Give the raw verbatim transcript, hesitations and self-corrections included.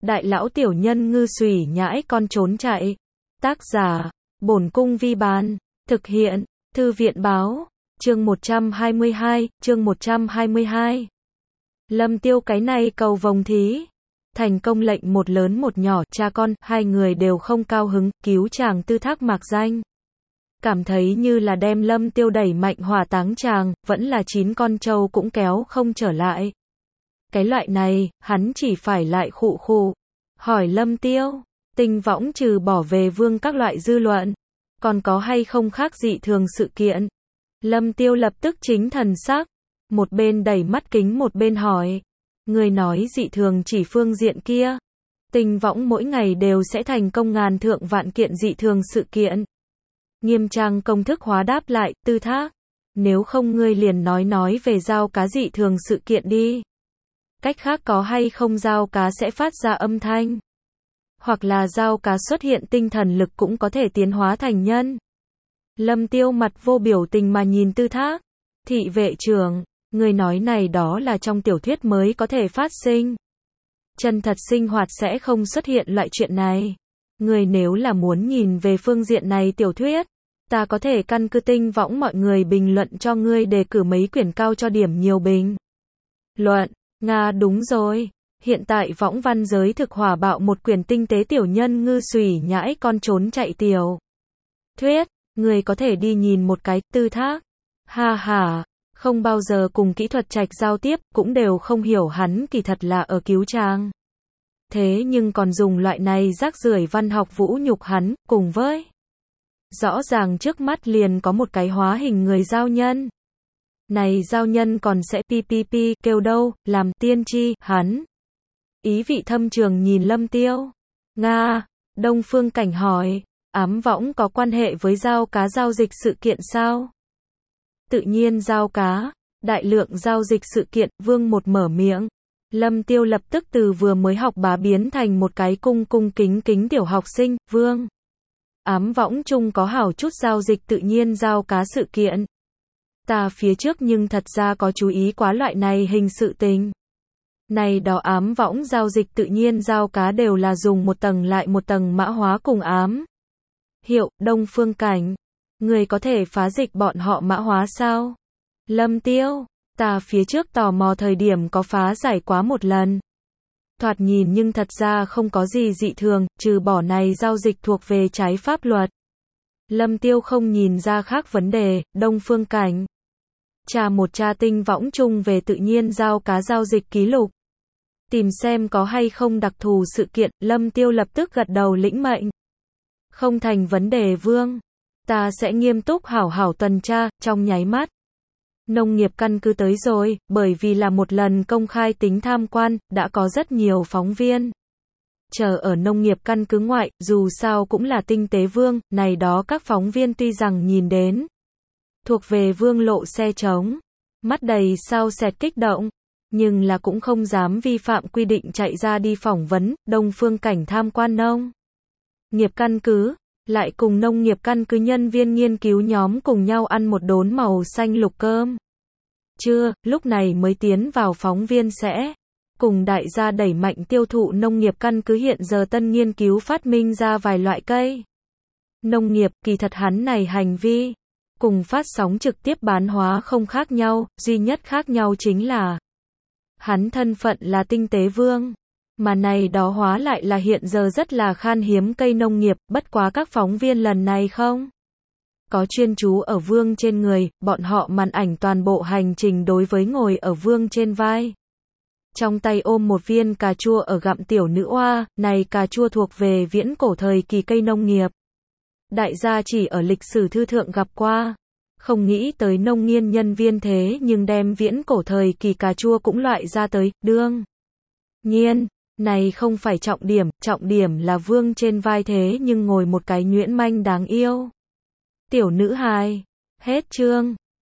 đại lão tiểu nhân ngư xùy nhãi con trốn chạy. Tác giả, Bổn Cung Vi Bán. Thực hiện, Thư viện Báo. Chương một trăm hai mươi hai, chương một trăm hai mươi hai. Lâm Tiêu cái này cầu vồng thí. Thành công lệnh một lớn một nhỏ, cha con, hai người đều không cao hứng, cứu chàng tư thác mạc danh. Cảm thấy như là đem Lâm Tiêu đẩy mạnh hỏa táng chàng, vẫn là chín con trâu cũng kéo không trở lại. Cái loại này, hắn chỉ phải lại khụ khụ. Hỏi Lâm Tiêu, Tinh Võng trừ bỏ về vương các loại dư luận, còn có hay không khác dị thường sự kiện? Lâm Tiêu lập tức chính thần sắc, một bên đẩy mắt kính một bên hỏi. Người nói dị thường chỉ phương diện kia. Tinh Võng mỗi ngày đều sẽ thành công ngàn thượng vạn kiện dị thường sự kiện. Nghiêm trang công thức hóa đáp lại, tư thác. Nếu không ngươi liền nói nói về dao cá dị thường sự kiện đi. Cách khác có hay không dao cá sẽ phát ra âm thanh. Hoặc là dao cá xuất hiện tinh thần lực cũng có thể tiến hóa thành nhân. Lâm Tiêu mặt vô biểu tình mà nhìn tư thác. Thị vệ trưởng, người nói này đó là trong tiểu thuyết mới có thể phát sinh. Chân thật sinh hoạt sẽ không xuất hiện loại chuyện này. Người nếu là muốn nhìn về phương diện này tiểu thuyết, ta có thể căn cứ Tinh Võng mọi người bình luận cho ngươi đề cử mấy quyển cao cho điểm nhiều bình luận. Nga đúng rồi. Hiện tại võng văn giới thực hỏa bạo một quyển tinh tế tiểu nhân ngư xùy nhãi con trốn chạy tiểu thuyết. Người có thể đi nhìn một cái, tư thác. Ha ha, không bao giờ cùng kỹ thuật trạch giao tiếp, cũng đều không hiểu hắn kỳ thật là ở cứu chàng. Thế nhưng còn dùng loại này rác rưởi văn học vũ nhục hắn, cùng với rõ ràng trước mắt liền có một cái hóa hình người giao nhân. Này giao nhân còn sẽ pi pi pi kêu đâu, làm tiên tri, hắn. Ý vị thâm trường nhìn Lâm Tiêu. Nga, Đông Phương Cảnh hỏi, ám võng có quan hệ với giao cá giao dịch sự kiện sao? Tự nhiên giao cá, đại lượng giao dịch sự kiện, vương một mở miệng. Lâm Tiêu lập tức từ vừa mới học bá biến thành một cái cung cung kính kính tiểu học sinh, vương. Ám võng chung có hảo chút giao dịch tự nhiên giao cá sự kiện. Ta phía trước nhưng thật ra có chú ý quá loại này hình sự tình. Này đó ám võng giao dịch tự nhiên giao cá đều là dùng một tầng lại một tầng mã hóa cùng ám hiệu. Đông Phương Cảnh, người có thể phá dịch bọn họ mã hóa sao? Lâm Tiêu, ta phía trước tò mò thời điểm có phá giải quá một lần. Thoạt nhìn nhưng thật ra không có gì dị thường, trừ bỏ này giao dịch thuộc về trái pháp luật. Lâm Tiêu không nhìn ra khác vấn đề. Đông Phương Cảnh, tra một tra Tinh Võng chung về tự nhiên giao cá giao dịch ký lục. Tìm xem có hay không đặc thù sự kiện. Lâm Tiêu lập tức gật đầu lĩnh mệnh. Không thành vấn đề vương. Ta sẽ nghiêm túc hảo hảo tuần tra. Trong nháy mắt, nông nghiệp căn cứ tới rồi, bởi vì là một lần công khai tính tham quan, đã có rất nhiều phóng viên chờ ở nông nghiệp căn cứ ngoại, dù sao cũng là tinh tế vương, này đó các phóng viên tuy rằng nhìn đến thuộc về vương lộ xe trống, mắt đầy sao sẹt kích động, nhưng là cũng không dám vi phạm quy định chạy ra đi phỏng vấn. Đông Phương Cảnh tham quan nông nghiệp căn cứ, lại cùng nông nghiệp căn cứ nhân viên nghiên cứu nhóm cùng nhau ăn một đốn màu xanh lục cơm trưa, lúc này mới tiến vào phóng viên sẽ cùng đại gia đẩy mạnh tiêu thụ nông nghiệp căn cứ hiện giờ tân nghiên cứu phát minh ra vài loại cây nông nghiệp. Kỳ thật hắn này hành vi cùng phát sóng trực tiếp bán hóa không khác nhau, duy nhất khác nhau chính là hắn thân phận là tinh tế vương, mà này đó hóa lại là hiện giờ rất là khan hiếm cây nông nghiệp. Bất quá các phóng viên lần này không có chuyên chú ở vương trên người, bọn họ màn ảnh toàn bộ hành trình đối với ngồi ở vương trên vai. Trong tay ôm một viên cà chua ở gặm tiểu nữ oa, này cà chua thuộc về viễn cổ thời kỳ cây nông nghiệp. Đại gia chỉ ở lịch sử thư thượng gặp qua. Không nghĩ tới nông nghiên nhân viên thế nhưng đem viễn cổ thời kỳ cà chua cũng loại ra tới, đương nhiên, này không phải trọng điểm, trọng điểm là vương trên vai thế nhưng ngồi một cái nhuyễn manh đáng yêu tiểu nữ hài. Hết chương.